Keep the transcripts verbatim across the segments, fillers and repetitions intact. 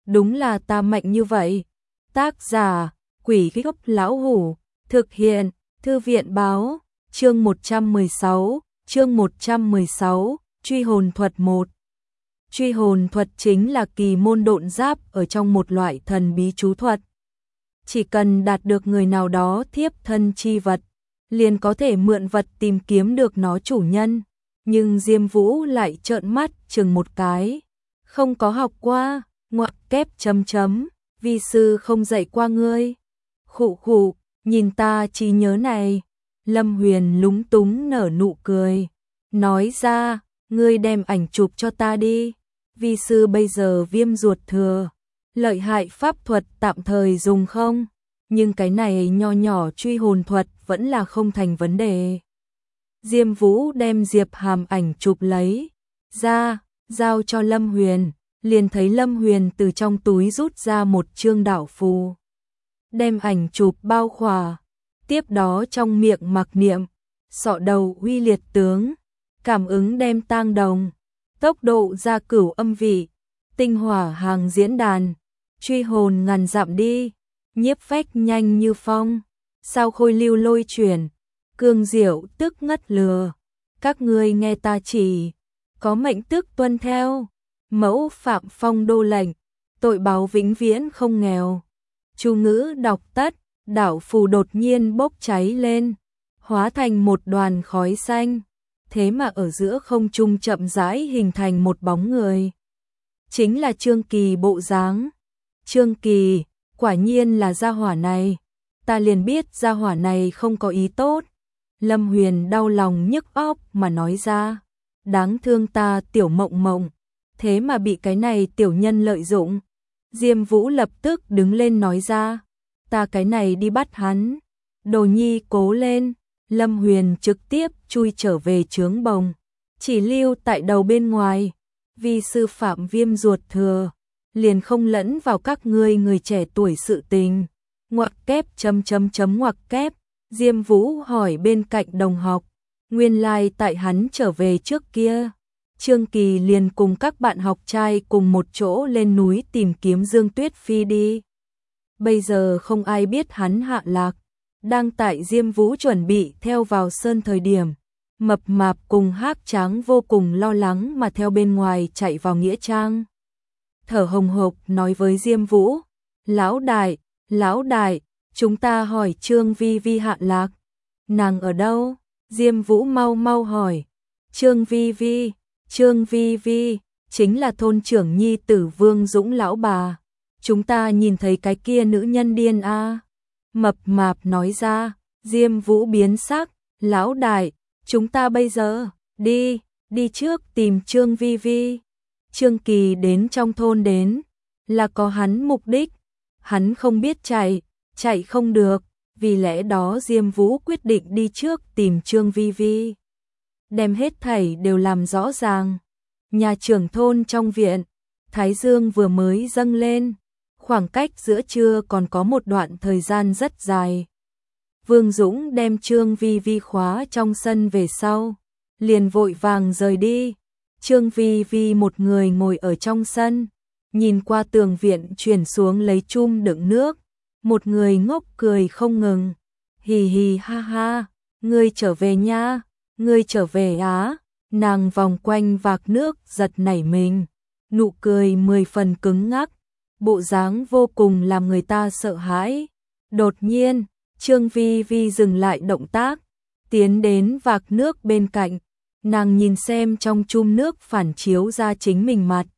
đúng là ta mạnh như vậy. Tác giả, Quỷ Gốc Lão Hủ, thực hiện, Thư viện báo, chương một trăm mười sáu, chương một trăm mười sáu, Truy hồn thuật một. Truy hồn thuật chính là kỳ môn độn giáp ở trong một loại thần bí chú thuật. Chỉ cần đạt được người nào đó thiếp thân chi vật, liền có thể mượn vật tìm kiếm được nó chủ nhân. Nhưng Diêm Vũ lại trợn mắt chừng một cái. Không có học qua, ngoặc kép chấm chấm, vi sư không dạy qua ngươi. Khụ khụ, nhìn ta trí nhớ này. Lâm Huyền lúng túng nở nụ cười. Nói ra, ngươi đem ảnh chụp cho ta đi. Vi sư bây giờ viêm ruột thừa. Lợi hại pháp thuật tạm thời dùng không? Nhưng cái này nho nhỏ truy hồn thuật vẫn là không thành vấn đề. Diêm Vũ đem Diệp Hàm ảnh chụp lấy ra, giao cho Lâm Huyền, liền thấy Lâm Huyền từ trong túi rút ra một chương đảo phù. Đem ảnh chụp bao khỏa, tiếp đó trong miệng mặc niệm, sọ đầu uy liệt tướng, cảm ứng đem tang đồng, tốc độ ra cửu âm vị, tinh hỏa hàng diễn đàn, truy hồn ngàn dặm đi, nhiếp phách nhanh như phong, sao khôi lưu lôi chuyển, cương diệu tức ngất lừa, các ngươi nghe ta chỉ, có mệnh tức tuân theo, mẫu phạm phong đô lệnh, tội báo vĩnh viễn không nghèo. Chú ngữ đọc tắt, đảo phù đột nhiên bốc cháy lên, hóa thành một đoàn khói xanh, thế mà ở giữa không trung chậm rãi hình thành một bóng người. Chính là Trương Kỳ bộ dáng. Trương Kỳ, quả nhiên là gia hỏa này, ta liền biết gia hỏa này không có ý tốt. Lâm Huyền đau lòng nhức óc mà nói ra, đáng thương ta tiểu mộng mộng, thế mà bị cái này tiểu nhân lợi dụng. Diêm Vũ lập tức đứng lên nói ra, ta cái này đi bắt hắn. Đồ nhi cố lên. Lâm Huyền trực tiếp chui trở về trướng bồng, chỉ lưu tại đầu bên ngoài. Vì sư phạm viêm ruột thừa, liền không lẫn vào các ngươi người trẻ tuổi sự tình. Ngoặc kép chấm chấm chấm ngoặc kép. Diêm Vũ hỏi bên cạnh đồng học, nguyên lai like tại hắn trở về trước kia, Trương Kỳ liền cùng các bạn học trai cùng một chỗ lên núi tìm kiếm Dương Tuyết Phi đi. Bây giờ không ai biết hắn hạ lạc, đang tại Diêm Vũ chuẩn bị theo vào sơn thời điểm, Mập Mạp cùng Hắc Tráng vô cùng lo lắng mà theo bên ngoài chạy vào nghĩa trang. Thở hồng hộc nói với Diêm Vũ, lão đại, lão đại, chúng ta hỏi Trương Vi Vi hạ lạc. Nàng ở đâu? Diêm Vũ mau mau hỏi. Trương Vi Vi, Trương Vi Vi, chính là thôn trưởng nhi tử Vương Dũng lão bà. Chúng ta nhìn thấy cái kia nữ nhân điên a. À. Mập Mạp nói ra. Diêm Vũ biến sắc, lão đại, chúng ta bây giờ, đi, đi trước tìm Trương Vi Vi. Trương Kỳ đến trong thôn đến, là có hắn mục đích, hắn không biết chạy, chạy không được, vì lẽ đó Diêm Vũ quyết định đi trước tìm Trương Vi Vi. Đem hết thảy đều làm rõ ràng. Nhà trưởng thôn trong viện, Thái Dương vừa mới dâng lên, khoảng cách giữa trưa còn có một đoạn thời gian rất dài. Vương Dũng đem Trương Vi Vi khóa trong sân về sau, liền vội vàng rời đi. Trương Vi Vi một người ngồi ở trong sân, nhìn qua tường viện chuyển xuống lấy chum đựng nước, một người ngốc cười không ngừng. Hì hì ha ha, ngươi trở về nha, ngươi trở về á. Nàng vòng quanh vạc nước giật nảy mình, nụ cười mười phần cứng ngắc, bộ dáng vô cùng làm người ta sợ hãi. Đột nhiên, Trương Vi Vi dừng lại động tác, tiến đến vạc nước bên cạnh, nàng nhìn xem trong chum nước phản chiếu ra chính mình mặt.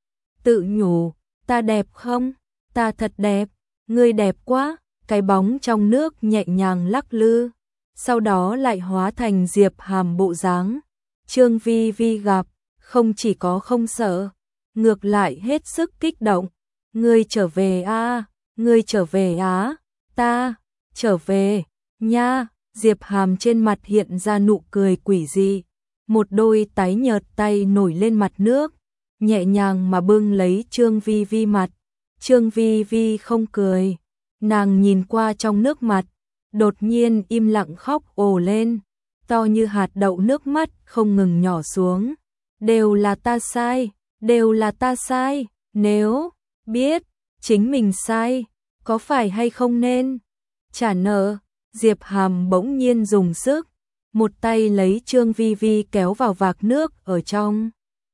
Tự nhủ, ta đẹp không? Ta thật đẹp, ngươi đẹp quá. Cái bóng trong nước nhẹ nhàng lắc lư, sau đó lại hóa thành Diệp Hàm bộ dáng. Trương Vi Vi gặp, không chỉ có không sợ, ngược lại hết sức kích động. Ngươi trở về a, à, ngươi trở về á, ta trở về nha. Diệp Hàm trên mặt hiện ra nụ cười quỷ dị, một đôi tái nhợt tay nổi lên mặt nước, nhẹ nhàng mà bưng lấy Trương Vi Vi mặt. Trương Vi Vi không cười, nàng nhìn qua trong nước mặt, đột nhiên im lặng khóc ồ lên, to như hạt đậu nước mắt không ngừng nhỏ xuống. Đều là ta sai, đều là ta sai, nếu biết, chính mình sai, có phải hay không nên trả nợ. Diệp Hàm bỗng nhiên dùng sức, một tay lấy Trương Vi Vi kéo vào vạc nước ở trong.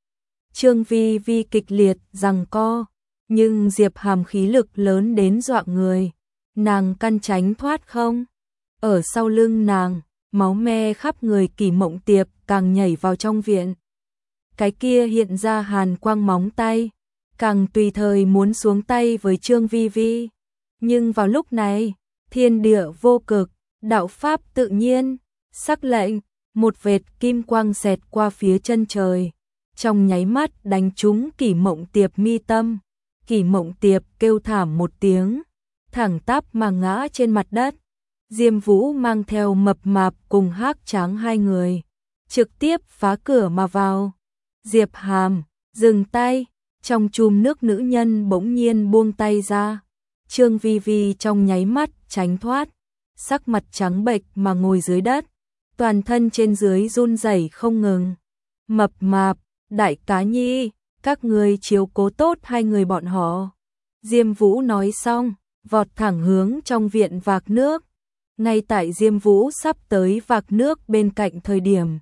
Trương Vi Vi kịch liệt giằng co, nhưng Diệp Hàm khí lực lớn đến dọa người, nàng căn tránh thoát không. Ở sau lưng nàng, máu me khắp người Kỷ Mộng Tiệp càng nhảy vào trong viện. Cái kia hiện ra hàn quang móng tay, càng tùy thời muốn xuống tay với Trương Vi Vi. Nhưng vào lúc này, thiên địa vô cực, đạo pháp tự nhiên, sắc lệnh, một vệt kim quang xẹt qua phía chân trời, trong nháy mắt đánh trúng Kỷ Mộng Tiệp mi tâm. Kỷ Mộng Tiệp kêu thảm một tiếng, thẳng tắp mà ngã trên mặt đất. Diêm Vũ mang theo Mập Mạp cùng Hắc Tráng hai người, trực tiếp phá cửa mà vào. Diệp Hàm, dừng tay, trong chùm nước nữ nhân bỗng nhiên buông tay ra. Trương Vi Vi trong nháy mắt tránh thoát, sắc mặt trắng bệch mà ngồi dưới đất, toàn thân trên dưới run rẩy không ngừng. Mập Mạp, Đại Cá Nhi, các người chiếu cố tốt hai người bọn họ. Diêm Vũ nói xong, vọt thẳng hướng trong viện vạc nước. Ngay tại Diêm Vũ sắp tới vạc nước bên cạnh thời điểm,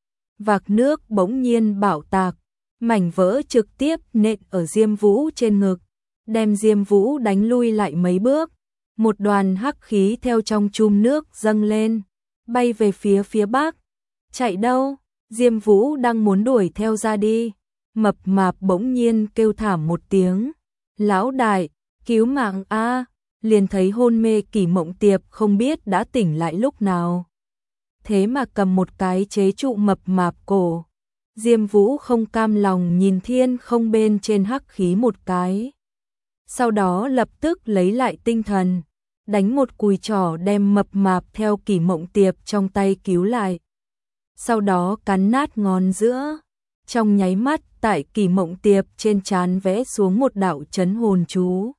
vạc nước bỗng nhiên bạo tạc, mảnh vỡ trực tiếp nện ở Diêm Vũ trên ngực, đem Diêm Vũ đánh lui lại mấy bước. Một đoàn hắc khí theo trong chum nước dâng lên, bay về phía phía bắc. Chạy đâu? Diêm Vũ đang muốn đuổi theo ra đi. Mập Mạp bỗng nhiên kêu thảm một tiếng. Lão đại, cứu mạng a! Liền thấy hôn mê Kỷ Mộng Tiệp không biết đã tỉnh lại lúc nào. Thế mà cầm một cái chế trụ Mập Mạp cổ. Diêm Vũ không cam lòng nhìn thiên không bên trên hắc khí một cái. Sau đó lập tức lấy lại tinh thần, đánh một cùi trỏ đem Mập Mạp theo Kỷ Mộng Tiệp trong tay cứu lại. Sau đó cắn nát ngón giữa. Trong nháy mắt tại Kỷ Mộng Tiệp trên trán vẽ xuống một đạo trấn hồn chú.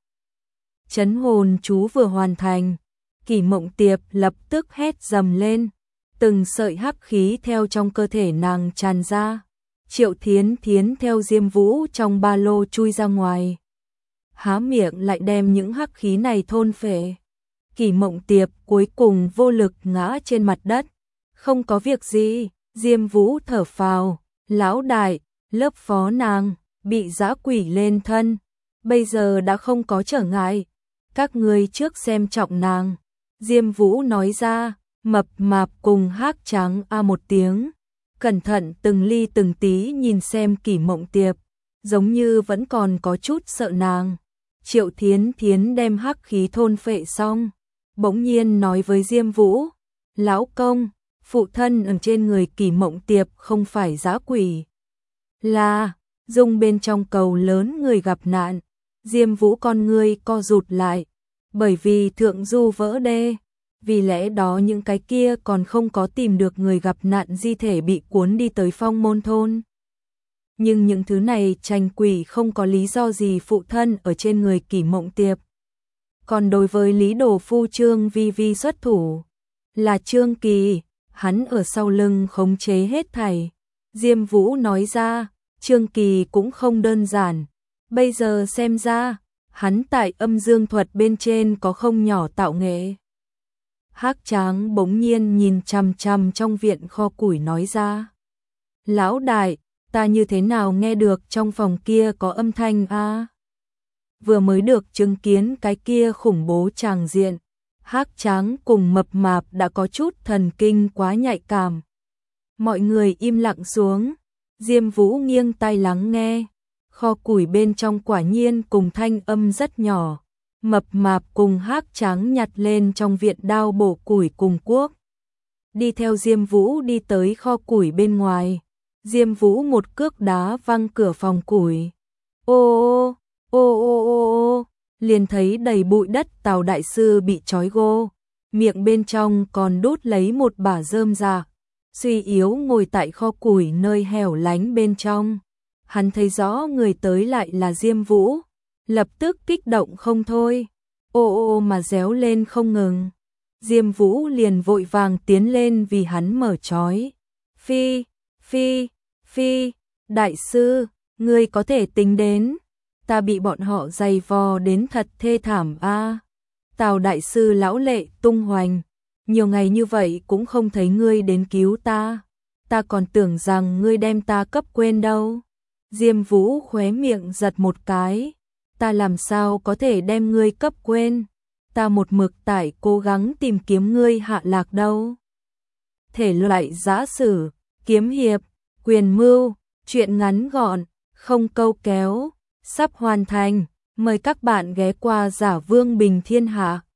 Trấn hồn chú vừa hoàn thành, Kỷ Mộng Tiệp lập tức hét dầm lên, từng sợi hắc khí theo trong cơ thể nàng tràn ra. Triệu Thiến Thiến theo Diêm Vũ trong ba lô chui ra ngoài, há miệng lại đem những hắc khí này thôn phệ. Kỷ Mộng Tiệp cuối cùng vô lực ngã trên mặt đất. Không có việc gì, Diêm Vũ thở phào, lão đại, lớp phó nàng, bị dã quỷ lên thân, bây giờ đã không có trở ngại. Các ngươi trước xem trọng nàng. Diêm Vũ nói ra. Mập Mạp cùng Hắc Tráng a một tiếng, cẩn thận từng ly từng tí nhìn xem Kỷ Mộng Tiệp, giống như vẫn còn có chút sợ nàng. Triệu Thiến Thiến đem hắc khí thôn phệ xong, bỗng nhiên nói với Diêm Vũ, lão công, phụ thân ở trên người Kỷ Mộng Tiệp không phải dã quỷ, là dung bên trong cầu lớn người gặp nạn. Diêm Vũ con ngươi co rụt lại, bởi vì thượng du vỡ đê, vì lẽ đó những cái kia còn không có tìm được người gặp nạn di thể bị cuốn đi tới Phong Môn thôn. Nhưng những thứ này tranh quỷ không có lý do gì phụ thân ở trên người Kỷ Mộng Tiệp. Còn đối với Lý Đồ Phu Trương Vi Vi xuất thủ, là Trương Kỳ, hắn ở sau lưng khống chế hết thảy. Diêm Vũ nói ra, Trương Kỳ cũng không đơn giản, bây giờ xem ra, hắn tại âm dương thuật bên trên có không nhỏ tạo nghệ. Hắc Tráng bỗng nhiên nhìn chằm chằm trong viện kho củi nói ra, lão đại, ta như thế nào nghe được trong phòng kia có âm thanh a? À? Vừa mới được chứng kiến cái kia khủng bố tràng diện, Hắc Tráng cùng Mập Mạp đã có chút thần kinh quá nhạy cảm. Mọi người im lặng xuống, Diêm Vũ nghiêng tai lắng nghe, kho củi bên trong quả nhiên cùng thanh âm rất nhỏ. Mập Mạp cùng Hắc Tráng nhặt lên trong viện đao bổ củi cùng cuốc, đi theo Diêm Vũ đi tới kho củi bên ngoài. Diêm Vũ một cước đá văng cửa phòng củi. Ô ô ô ô ô ô, liền thấy đầy bụi đất Tào đại sư bị trói gô, miệng bên trong còn đút lấy một bả rơm rạ, suy yếu ngồi tại kho củi nơi hẻo lánh bên trong. Hắn thấy rõ người tới lại là Diêm Vũ, lập tức kích động không thôi, ô ô mà réo lên không ngừng. Diêm Vũ liền vội vàng tiến lên vì hắn mở trói. Phi, phi, phi, đại sư, ngươi có thể tính đến. ta bị bọn họ giày vò đến thật thê thảm a. Tào đại sư lão lệ tung hoành, nhiều ngày như vậy cũng không thấy ngươi đến cứu ta, ta còn tưởng rằng ngươi đem ta cấp quên đâu. Diêm Vũ khóe miệng giật một cái, ta làm sao có thể đem ngươi cấp quên, ta một mực tại cố gắng tìm kiếm ngươi hạ lạc đâu. Thể loại giã sử, kiếm hiệp, quyền mưu, truyện ngắn gọn, không câu kéo, sắp hoàn thành, mời các bạn ghé qua Giả Vương Bình Thiên Hạ.